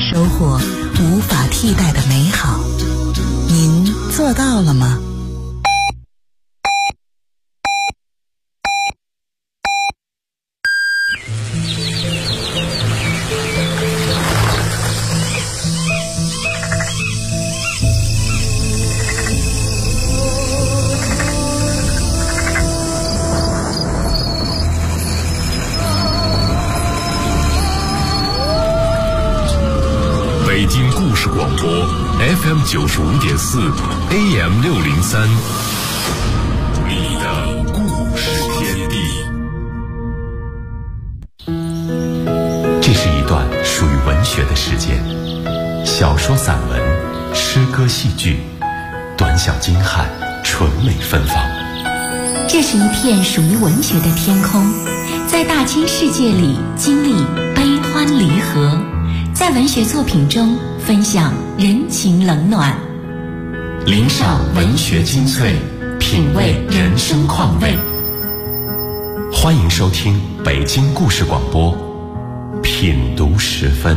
收获无法替代的美好。您做到了吗？ 北京故事广播 FM 95.4 AM 603，你的故事天地。 这是一段属于文学的时间，小说、散文、诗歌、戏剧，短小精悍，纯美芬芳。 这是一片属于文学的天空，在大千世界里经历悲欢离合，在文学作品中分享人情冷暖， 领赏文学精粹，品味人生况味。欢迎收听北京故事广播品读时分。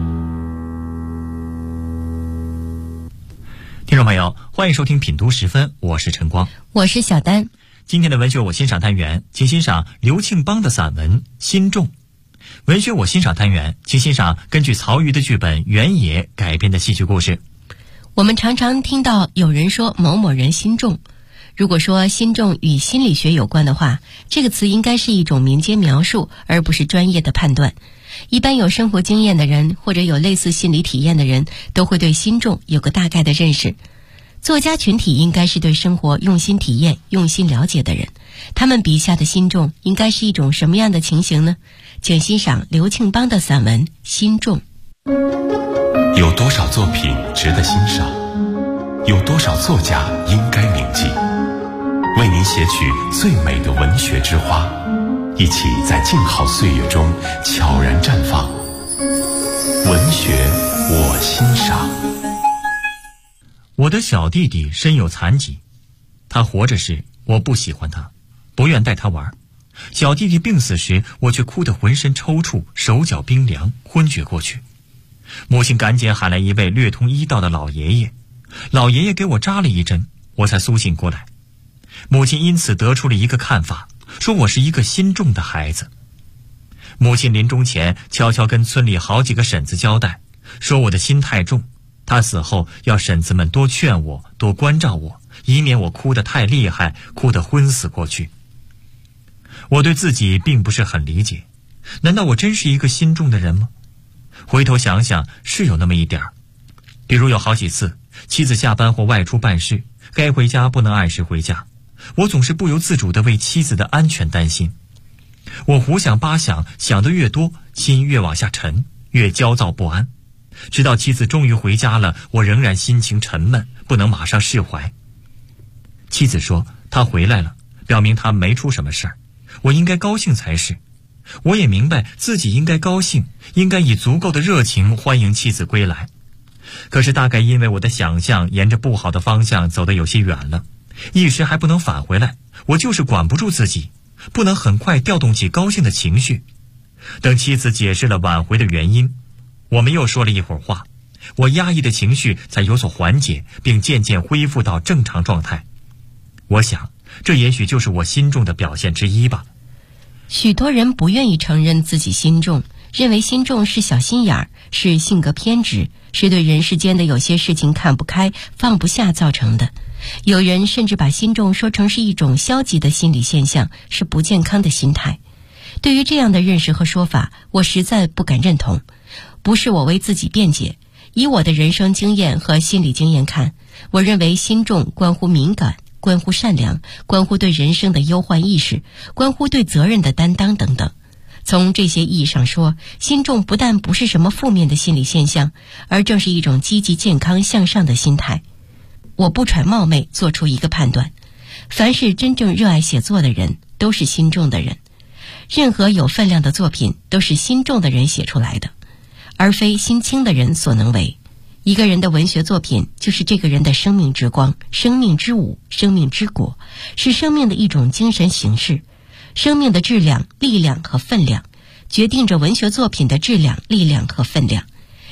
听众朋友，欢迎收听品读时分，我是陈光， 我是小丹。 今天的文学我欣赏单元，请欣赏刘庆邦的散文《心重》。文学我欣赏单元，请欣赏根据曹禺的剧本《原野》改编的戏剧故事。 我们常常听到有人说某某人心重，如果说心重与心理学有关的话，这个词应该是一种民间描述，而不是专业的判断。一般有生活经验的人，或者有类似心理体验的人，都会对心重有个大概的认识。作家群体应该是对生活用心体验、用心了解的人，他们笔下的心重应该是一种什么样的情形呢？请欣赏刘庆邦的散文《心重》。 有多少作品值得欣赏？有多少作家应该铭记？为您写取最美的文学之花，一起在静好岁月中悄然绽放。文学我欣赏。 我的小弟弟身有残疾，他活着时我不喜欢他，不愿带他玩。小弟弟病死时，我却哭得浑身抽搐，手脚冰凉，昏厥过去。母亲赶紧喊来一位略通医道的老爷爷，老爷爷给我扎了一针，我才苏醒过来。母亲因此得出了一个看法，说我是一个心重的孩子。母亲临终前悄悄跟村里好几个婶子交代，说我的心太重，她死后要婶子们多劝我，多关照我，以免我哭得太厉害，哭得昏死过去。我对自己并不是很理解，难道我真是一个心重的人吗？回头想想，是有那么一点儿。比如有好几次，妻子下班或外出办事，该回家不能按时回家，我总是不由自主地为妻子的安全担心。我胡想八想，想得越多，心越往下沉，越焦躁不安。直到妻子终于回家了，我仍然心情沉闷，不能马上释怀。妻子说她回来了，表明她没出什么事儿，我应该高兴才是。我也明白自己应该高兴，应该以足够的热情欢迎妻子归来。可是大概因为我的想象沿着不好的方向走得有些远了，一时还不能返回来，我就是管不住自己，不能很快调动起高兴的情绪。等妻子解释了挽回的原因，我们又说了一会儿话，我压抑的情绪才有所缓解，并渐渐恢复到正常状态。我想这也许就是我心重的表现之一吧。 许多人不愿意承认自己心重，认为心重是小心眼儿，是性格偏执，是对人世间的有些事情看不开、放不下造成的。有人甚至把心重说成是一种消极的心理现象，是不健康的心态。对于这样的认识和说法，我实在不敢认同。不是我为自己辩解，以我的人生经验和心理经验看，我认为心重关乎敏感，关乎善良，关乎对人生的忧患意识，关乎对责任的担当等等。从这些意义上说，心重不但不是什么负面的心理现象，而正是一种积极健康向上的心态。我不揣冒昧做出一个判断，凡是真正热爱写作的人都是心重的人，任何有分量的作品都是心重的人写出来的，而非心轻的人所能为。一个人的文学作品就是这个人的生命之光、生命之舞、生命之果，是生命的一种精神形式。生命的质量、力量和分量决定着文学作品的质量、力量和分量。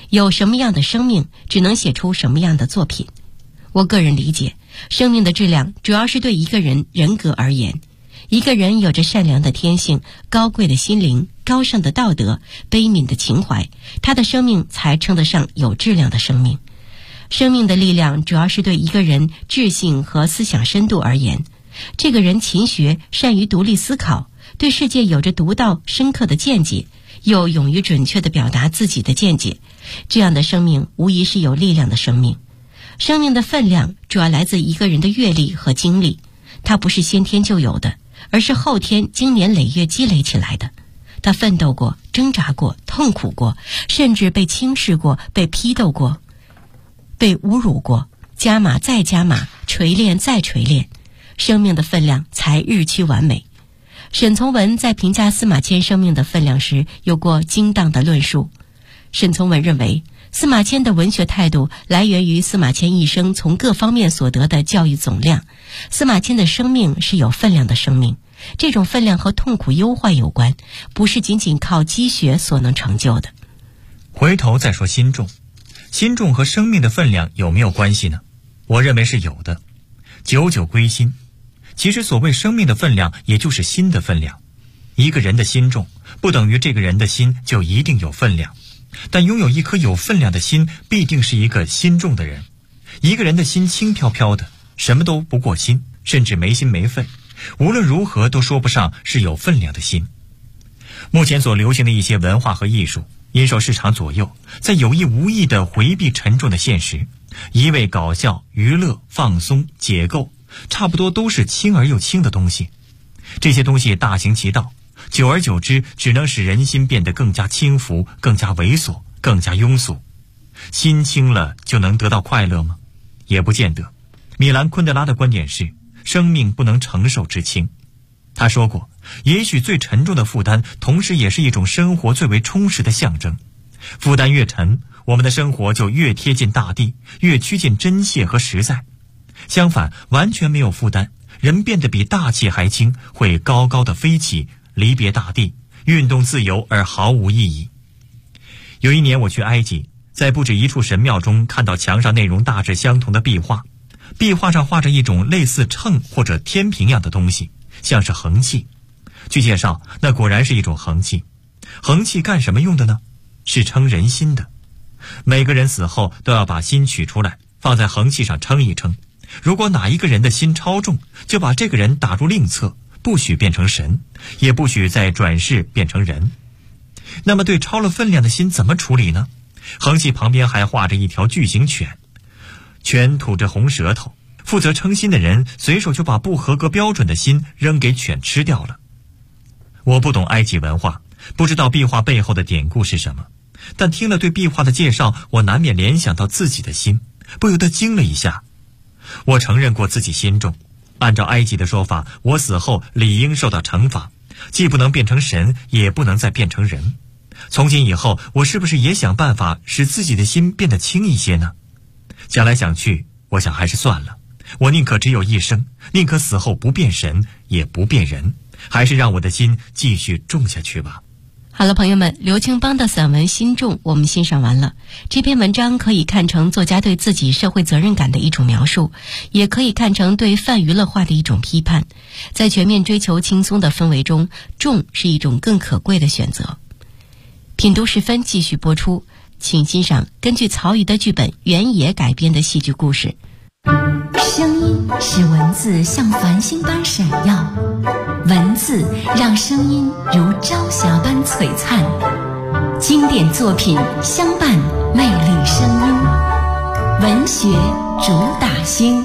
有什么样的生命，只能写出什么样的作品。我个人理解，生命的质量主要是对一个人人格而言。一个人有着善良的天性、高贵的心灵、高尚的道德、悲悯的情怀，他的生命才称得上有质量的生命。生命的力量主要是对一个人智性和思想深度而言。这个人勤学，善于独立思考，对世界有着独到深刻的见解，又勇于准确地表达自己的见解，这样的生命无疑是有力量的生命。生命的分量主要来自一个人的阅历和经历，它不是先天就有的，而是后天经年累月积累起来的。他奋斗过，挣扎过，痛苦过，甚至被轻视过，被批斗过，被侮辱过，加码再加码，锤炼再锤炼，生命的分量才日趋完美。沈从文在评价司马迁生命的分量时有过精当的论述。沈从文认为，司马迁的文学态度来源于司马迁一生从各方面所得的教育总量。司马迁的生命是有分量的生命，这种分量和痛苦忧患有关，不是仅仅靠积学所能成就的。 回头再说心重，心重和生命的分量有没有关系呢？我认为是有的。久久归心，其实所谓生命的分量，也就是心的分量。一个人的心重，不等于这个人的心就一定有分量，但拥有一颗有分量的心，必定是一个心重的人。一个人的心轻飘飘的，什么都不过心，甚至没心没肺，无论如何都说不上是有分量的心。目前所流行的一些文化和艺术，因受市场左右，在有意无意地回避沉重的现实，一味搞笑、娱乐、放松、解构，差不多都是轻而又轻的东西。这些东西大行其道，久而久之，只能使人心变得更加轻浮，更加猥琐，更加庸俗。心轻了就能得到快乐吗？也不见得。米兰昆德拉的观点是，生命不能承受之轻。他说过，也许最沉重的负担，同时也是一种生活最为充实的象征。负担越沉，我们的生活就越贴近大地，越趋近真切和实在。相反，完全没有负担，人变得比大气还轻，会高高的飞起，离别大地，运动自由而毫无意义。有一年我去埃及，在不止一处神庙中看到墙上内容大致相同的壁画，壁画上画着一种类似秤或者天平样的东西，像是衡器。据介绍，那果然是一种衡器。衡器干什么用的呢？是称人心的。每个人死后都要把心取出来，放在衡器上称一称。如果哪一个人的心超重，就把这个人打入另册，不许变成神，也不许再转世变成人。那么对超了分量的心怎么处理呢？衡器旁边还画着一条巨型犬，犬吐着红舌头，负责称心的人随手就把不合格标准的心扔给犬吃掉了。我不懂埃及文化，不知道壁画背后的典故是什么，但听了对壁画的介绍，我难免联想到自己的心，不由得惊了一下。我承认过自己心重，按照埃及的说法，我死后理应受到惩罚，既不能变成神，也不能再变成人。从今以后，我是不是也想办法使自己的心变得轻一些呢？想来想去，我想还是算了，我宁可只有一生，宁可死后不变神，也不变人，还是让我的心继续重下去吧。 好了，朋友们，刘青邦的散文《心重》我们欣赏完了。这篇文章可以看成作家对自己社会责任感的一种描述，也可以看成对泛娱乐化的一种批判。在全面追求轻松的氛围中，重是一种更可贵的选择。品读时分继续播出，请欣赏根据曹禺的剧本《原野》改编的戏剧故事。 声音使文字像繁星般闪耀，文字让声音如朝霞般璀璨。经典作品相伴，魅力声音，文学主打星。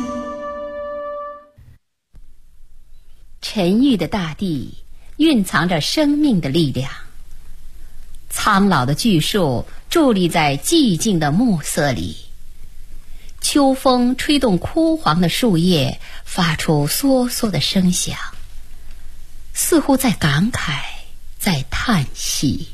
沉郁的大地蕴藏着生命的力量，苍老的巨树伫立在寂静的暮色里，秋风吹动枯黄的树叶，发出簌簌的声响，似乎在感慨，在叹息。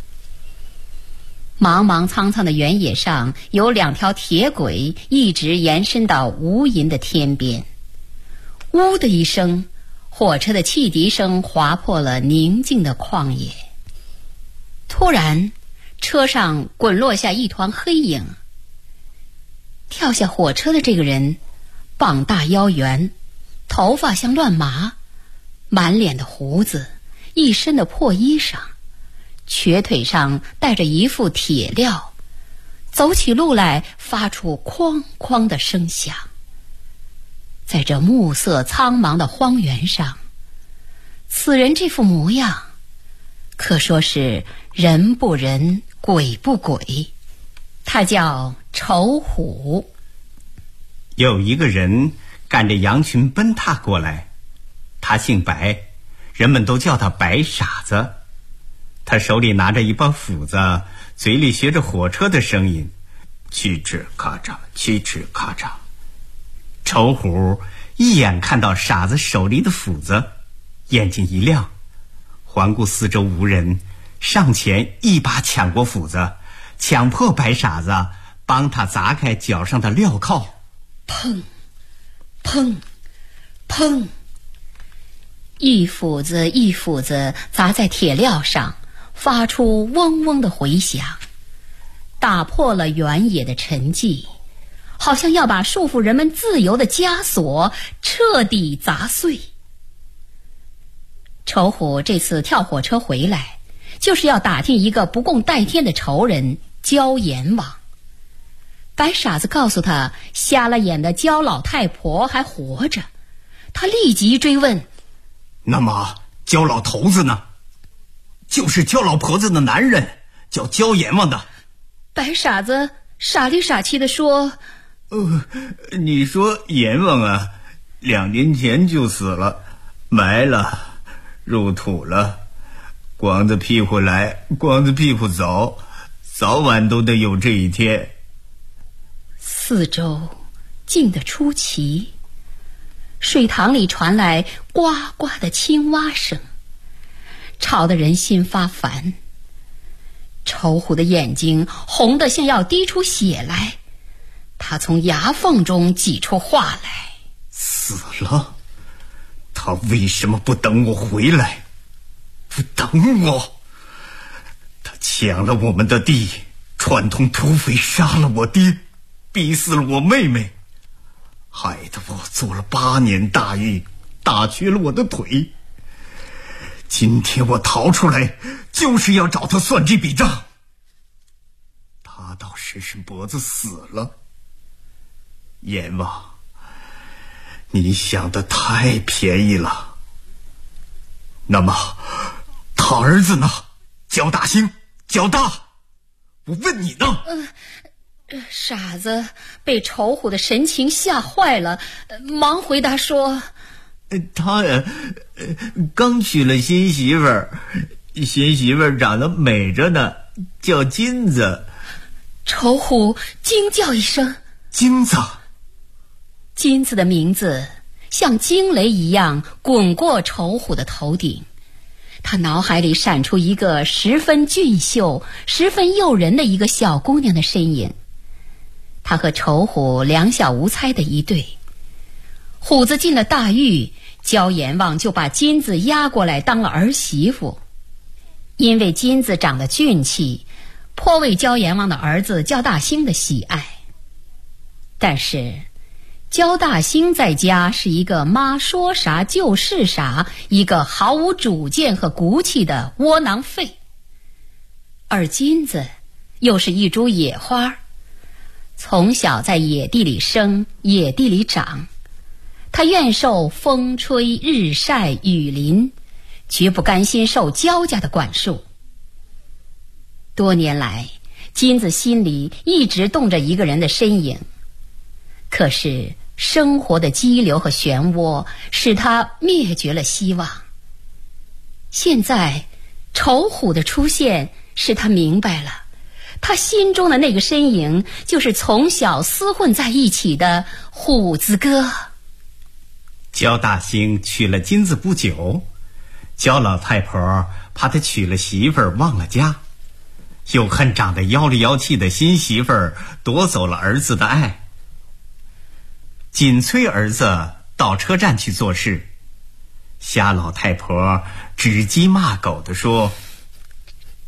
茫茫苍苍的原野上有两条铁轨，一直延伸到无垠的天边。呜的一声，火车的汽笛声划破了宁静的旷野。突然， 车上滚落下一团黑影。跳下火车的这个人，膀大腰圆，头发像乱麻，满脸的胡子，一身的破衣裳，瘸腿上带着一副铁镣，走起路来发出哐哐的声响。在这暮色苍茫的荒原上，此人这副模样，可说是人不人，鬼不鬼。他叫丑虎。 有一个人赶着羊群奔踏过来，他姓白，人们都叫他白傻子。他手里拿着一把斧子，嘴里学着火车的声音，嘁哧咔嚓，嘁哧咔嚓。丑虎一眼看到傻子手里的斧子，眼睛一亮，环顾四周无人，上前一把抢过斧子，强迫白傻子帮他砸开脚上的镣铐。 砰砰砰，一斧子一斧子砸在铁镣上，发出嗡嗡的回响，打破了原野的沉寂，好像要把束缚人们自由的枷锁彻底砸碎。丑虎这次跳火车回来，就是要打听一个不共戴天的仇人焦阎王。白傻子告诉他，瞎了眼的焦老太婆还活着。他立即追问： 那么焦老头子呢？就是焦老婆子的男人，叫焦阎王的。 白傻子傻里傻气地说： 你说阎王啊，2年前就死了，埋了，入土了，光着屁股来，光着屁股走，早晚都得有这一天。 四周静得出奇，水塘里传来呱呱的青蛙声，吵得人心发烦。丑虎的眼睛红得像要滴出血来，他从牙缝中挤出话来： 死了？他为什么不等我回来？不等我？他抢了我们的地，串通土匪杀了我爹，逼死了我妹妹，害得我做了8年大狱，打瘸了我的腿。今天我逃出来，就是要找他算这笔账。他倒伸伸脖子死了。阎王，你想得太便宜了。那么他儿子呢？焦大兴，焦大，我问你呢？ 傻子被丑虎的神情吓坏了，忙回答说： 他刚娶了新媳妇儿，新媳妇儿长得美着呢，叫金子。 丑虎惊叫一声： 金子！ 金子的名字像惊雷一样滚过丑虎的头顶，他脑海里闪出一个十分俊秀、十分诱人的一个小姑娘的身影。他和丑虎两小无猜的一对，虎子进了大狱，焦阎王就把金子押过来当了儿媳妇。因为金子长得俊气，颇为焦阎王的儿子焦大兴的喜爱。但是焦大兴在家是一个妈说啥就是啥，一个毫无主见和骨气的窝囊废。而金子又是一株野花，从小在野地里生，野地里长。他愿受风吹日晒雨淋，绝不甘心受焦家的管束。多年来，金子心里一直动着一个人的身影，可是生活的激流和漩涡使他灭绝了希望。现在丑虎的出现使他明白了，他心中的那个身影就是从小厮混在一起的虎子哥。 焦大兴娶了金子不久，焦老太婆怕他娶了媳妇儿忘了家，又恨长得妖里妖气的新媳妇儿夺走了儿子的爱，紧催儿子到车站去做事。瞎老太婆指鸡骂狗地说：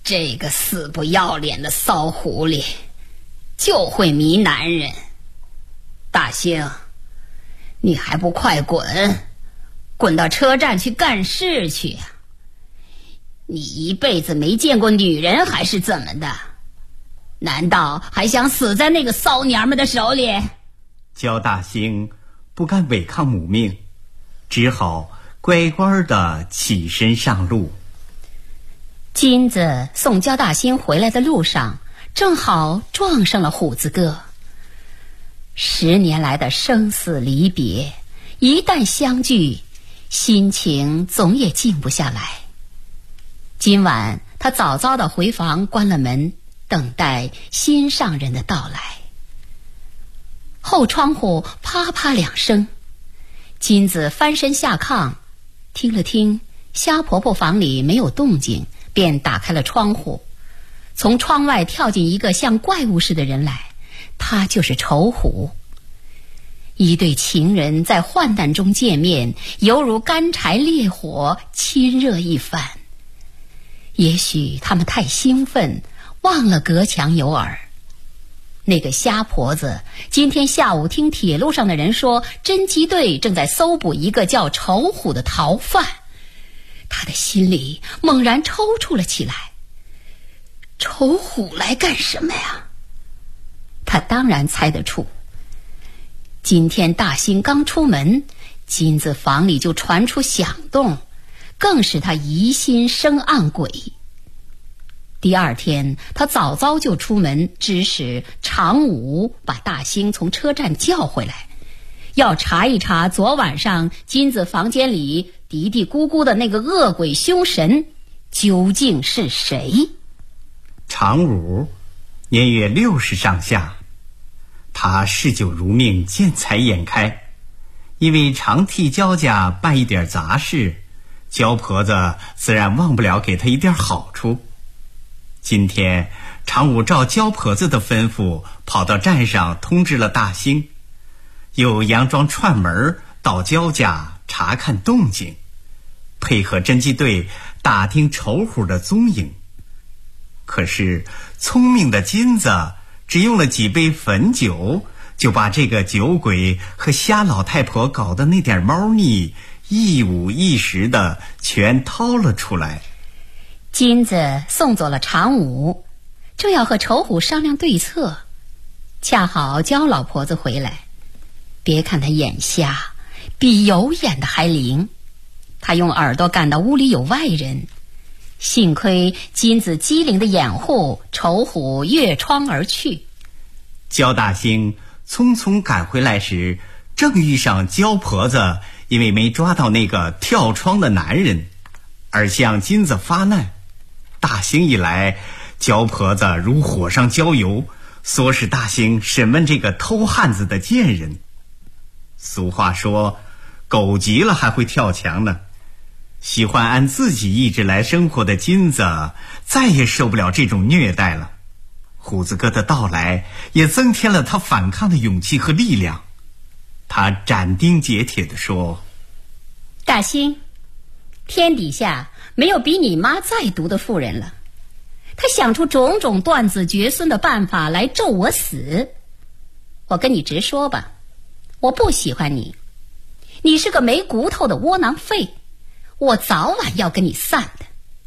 这个死不要脸的骚狐狸，就会迷男人。大兴，你还不快滚，滚到车站去干事去呀！你一辈子没见过女人还是怎么的？难道还想死在那个骚娘们的手里？ 焦大兴不敢违抗母命，只好乖乖地起身上路。 金子送焦大兴回来的路上，正好撞上了虎子哥。10年来的生死离别，一旦相聚，心情总也静不下来。今晚他早早地回房关了门，等待心上人的到来。后窗户啪啪2声，金子翻身下炕，听了听虾婆婆房里没有动静，便打开了窗户。从窗外跳进一个像怪物似的人来，他就是仇虎。一对情人在患难中见面，犹如干柴烈火，亲热一番。也许他们太兴奋，忘了隔墙有耳。那个瞎婆子今天下午听铁路上的人说，侦缉队正在搜捕一个叫仇虎的逃犯，他的心里猛然抽搐了起来。仇虎来干什么呀？他当然猜得出。今天大兴刚出门，金子房里就传出响动，更使他疑心生暗鬼。第二天他早早就出门，指使常武把大兴从车站叫回来，要查一查昨晚上金子房间里嘀嘀咕咕的那个恶鬼凶神究竟是谁。 常武年约60上下，他嗜酒如命，见财眼开，因为常替焦家办一点杂事，焦婆子自然忘不了给他一点好处。今天常武照焦婆子的吩咐，跑到站上通知了大兴，又佯装串门到焦家查看动静，配合侦缉队打听仇虎的踪影。可是聪明的金子只用了几杯汾酒，就把这个酒鬼和瞎老太婆搞的那点猫腻一五一十的全掏了出来。 金子送走了常武，正要和仇虎商量对策，恰好焦老婆子回来。别看他眼瞎，比有眼的还灵。他用耳朵感到屋里有外人，幸亏金子机灵的掩护，仇虎越窗而去。 焦大兴匆匆赶回来时，正遇上焦婆子因为没抓到那个跳窗的男人而向金子发难。大兴一来，焦婆子如火上浇油，唆使大兴审问这个偷汉子的贱人。俗话说，狗急了还会跳墙呢。喜欢按自己意志来生活的金子再也受不了这种虐待了。虎子哥的到来也增添了他反抗的勇气和力量。他斩钉截铁地说： 大兴，天底下没有比你妈再毒的妇人了，她想出种种断子绝孙的办法来咒我死。我跟你直说吧，我不喜欢你，你是个没骨头的窝囊废，我早晚要跟你散的。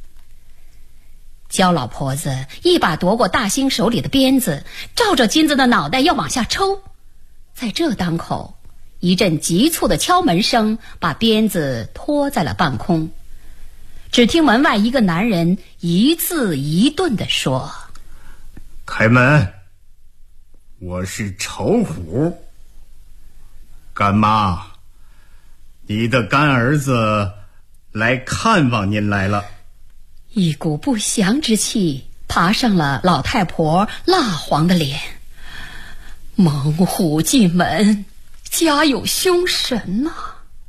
焦老婆子一把夺过大兴手里的鞭子，照着金子的脑袋要往下抽。在这当口，一阵急促的敲门声把鞭子拖在了半空。只听门外一个男人一字一顿地说： 开门，我是仇虎。干妈，你的干儿子来看望您来了。 一股不祥之气爬上了老太婆蜡黄的脸。猛虎进门，家有凶神呐！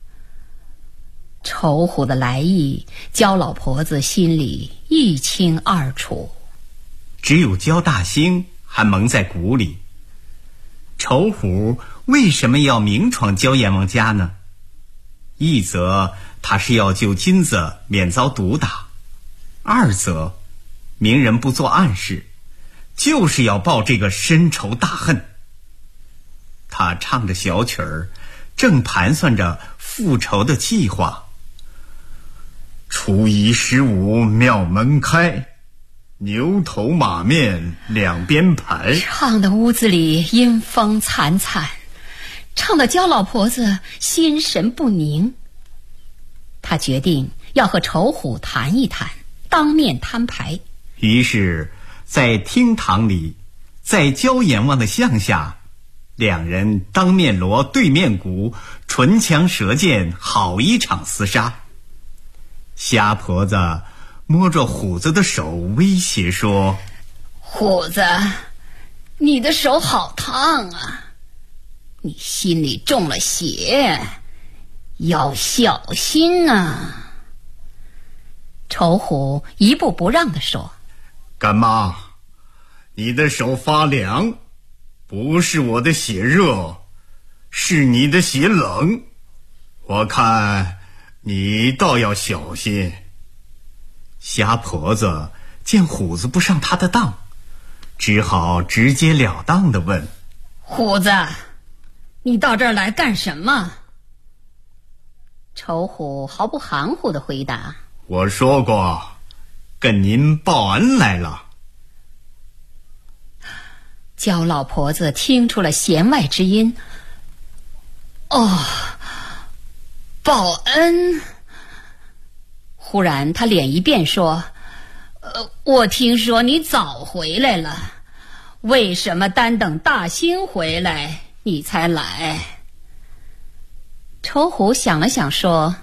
仇虎的来意，焦老婆子心里一清二楚。 只有焦大兴还蒙在鼓里。仇虎为什么要明闯焦阎王家呢？一则他是要救金子免遭毒打，二则明人不做暗事，就是要报这个深仇大恨。他唱着小曲儿，正盘算着复仇的计划。初一15庙门开，牛头马面两边排。 唱的屋子里阴风惨惨，唱的焦老婆子心神不宁。他决定要和仇虎谈一谈，当面摊牌。 于是在厅堂里，在焦阎王的像下，两人当面锣对面鼓，唇枪舌剑，好一场厮杀。瞎婆子摸着虎子的手威胁说： 虎子，你的手好烫啊，你心里中了邪，要小心啊。仇虎一步不让地说： 干妈，你的手发凉，不是我的血热，是你的血冷，我看你倒要小心。瞎婆子见虎子不上他的当，只好直截了当地问： 虎子，你到这儿来干什么？仇虎毫不含糊地回答： 我说过，跟您报恩来了。 焦老婆子听出了弦外之音。哦，报恩。忽然他脸一变说：我听说你早回来了，为什么单等大兴回来你才来？仇虎想了想说：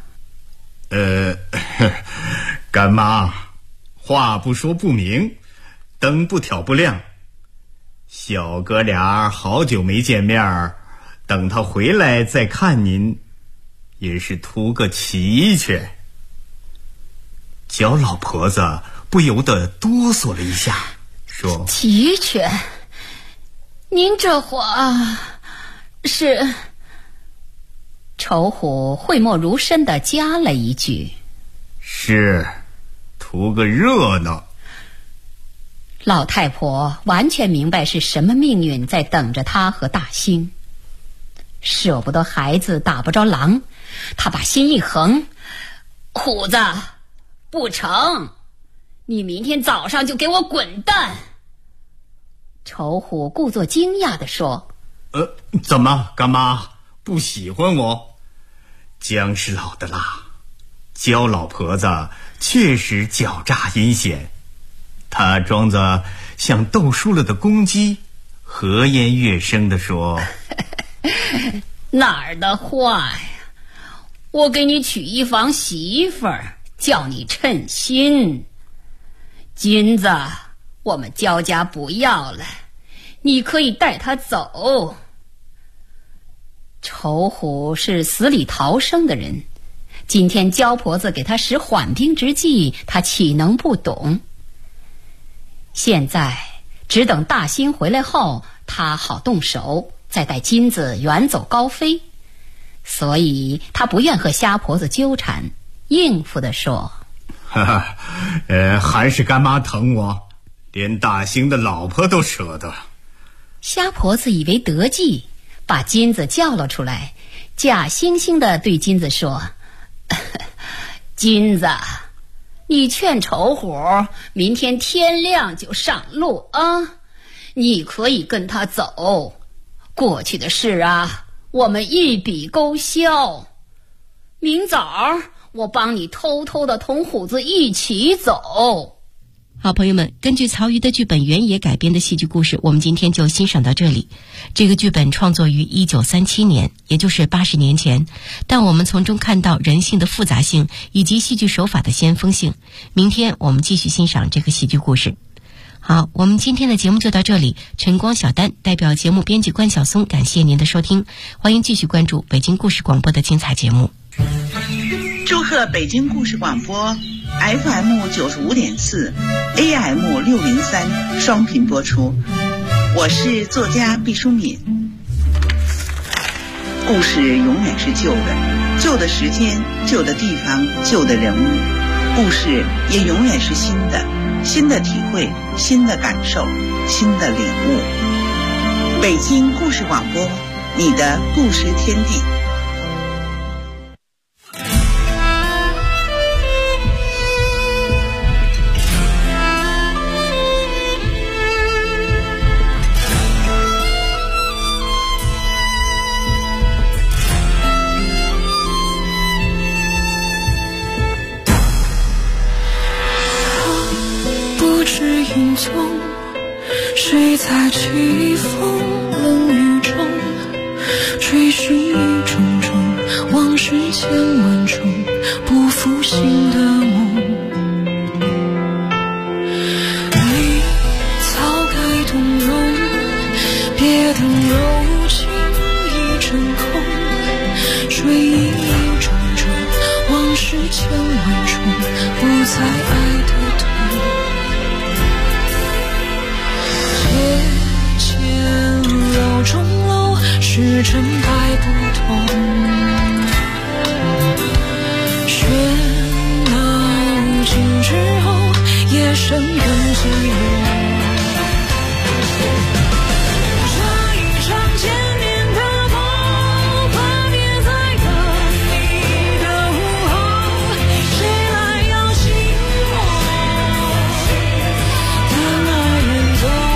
干妈，话不说不明，灯不挑不亮，小哥俩好久没见面，等他回来再看您，也是图个齐全。焦老婆子不由得哆嗦了一下，说： 齐全？您这话是？仇虎讳莫如深地加了一句： 是，图个热闹。 老太婆完全明白是什么命运在等着她和大兴，舍不得孩子打不着狼，她把心一横：虎子，不成，你明天早上就给我滚蛋。仇虎故作惊讶地说： 怎么，干妈不喜欢我？姜是老的辣，焦老婆子确实狡诈阴险，她装作像斗输了的公鸡，和颜悦声地说： 哪儿的话呀，我给你娶一房媳妇儿，叫你称心。金子我们焦家不要了，你可以带他走。仇虎是死里逃生的人，今天焦婆子给他使缓兵之计，他岂能不懂？现在只等大兴回来后，他好动手，再带金子远走高飞。所以他不愿和瞎婆子纠缠，应付地说： 还是干妈疼我，连大兴的老婆都舍得。 瞎婆子以为得计，把金子叫了出来，假惺惺地对金子说：金子，你劝仇虎明天天亮就上路啊，你可以跟他走，过去的事啊，我们一笔勾销。明早我帮你偷偷的同虎子一起走。 好朋友们，根据曹禺的剧本原野改编的戏剧故事，我们今天就欣赏到这里。这个剧本创作于1937年，也就是80年前，但我们从中看到人性的复杂性以及戏剧手法的先锋性。明天我们继续欣赏这个戏剧故事。好，我们今天的节目就到这里。晨光小丹代表节目编辑关晓松，感谢您的收听，欢迎继续关注北京故事广播的精彩节目。 祝贺北京故事广播 FM 95.4 AM 603双频播出。我是作家毕淑敏。故事永远是旧的，旧的时间，旧的地方，旧的人物，故事也永远是新的。 新的体会，新的感受，新的领悟。北京故事广播，你的故事天地。 谁在起风冷雨中追寻一种种往事千万种不复醒的梦？你早该动容，别等柔情一阵空，追忆一种种往事千万种不再爱的痛。老钟楼，时针摆不动，喧闹尽之后，夜深更寂寞。这一场见面的梦，跨别在等你的午后，谁来摇醒我的爱人走？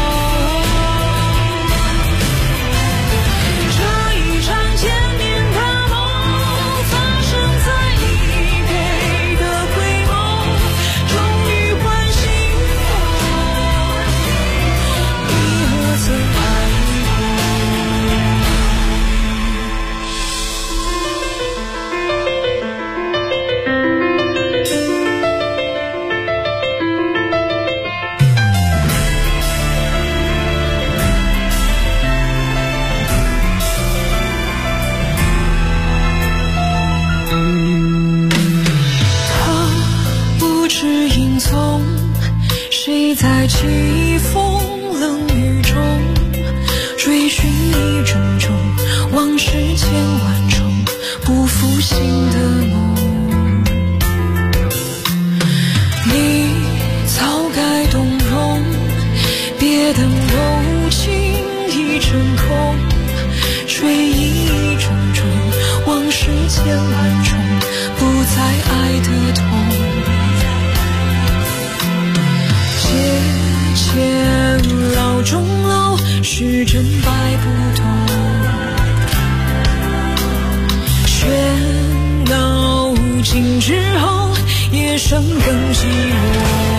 谁在起风冷雨中追寻一种种往事千万种不复醒的梦？你早该动容，别等柔情一阵空，追忆一种种往事千万种不再爱的痛。老钟楼，时针摆不动，喧闹尽之后，夜深更寂寞。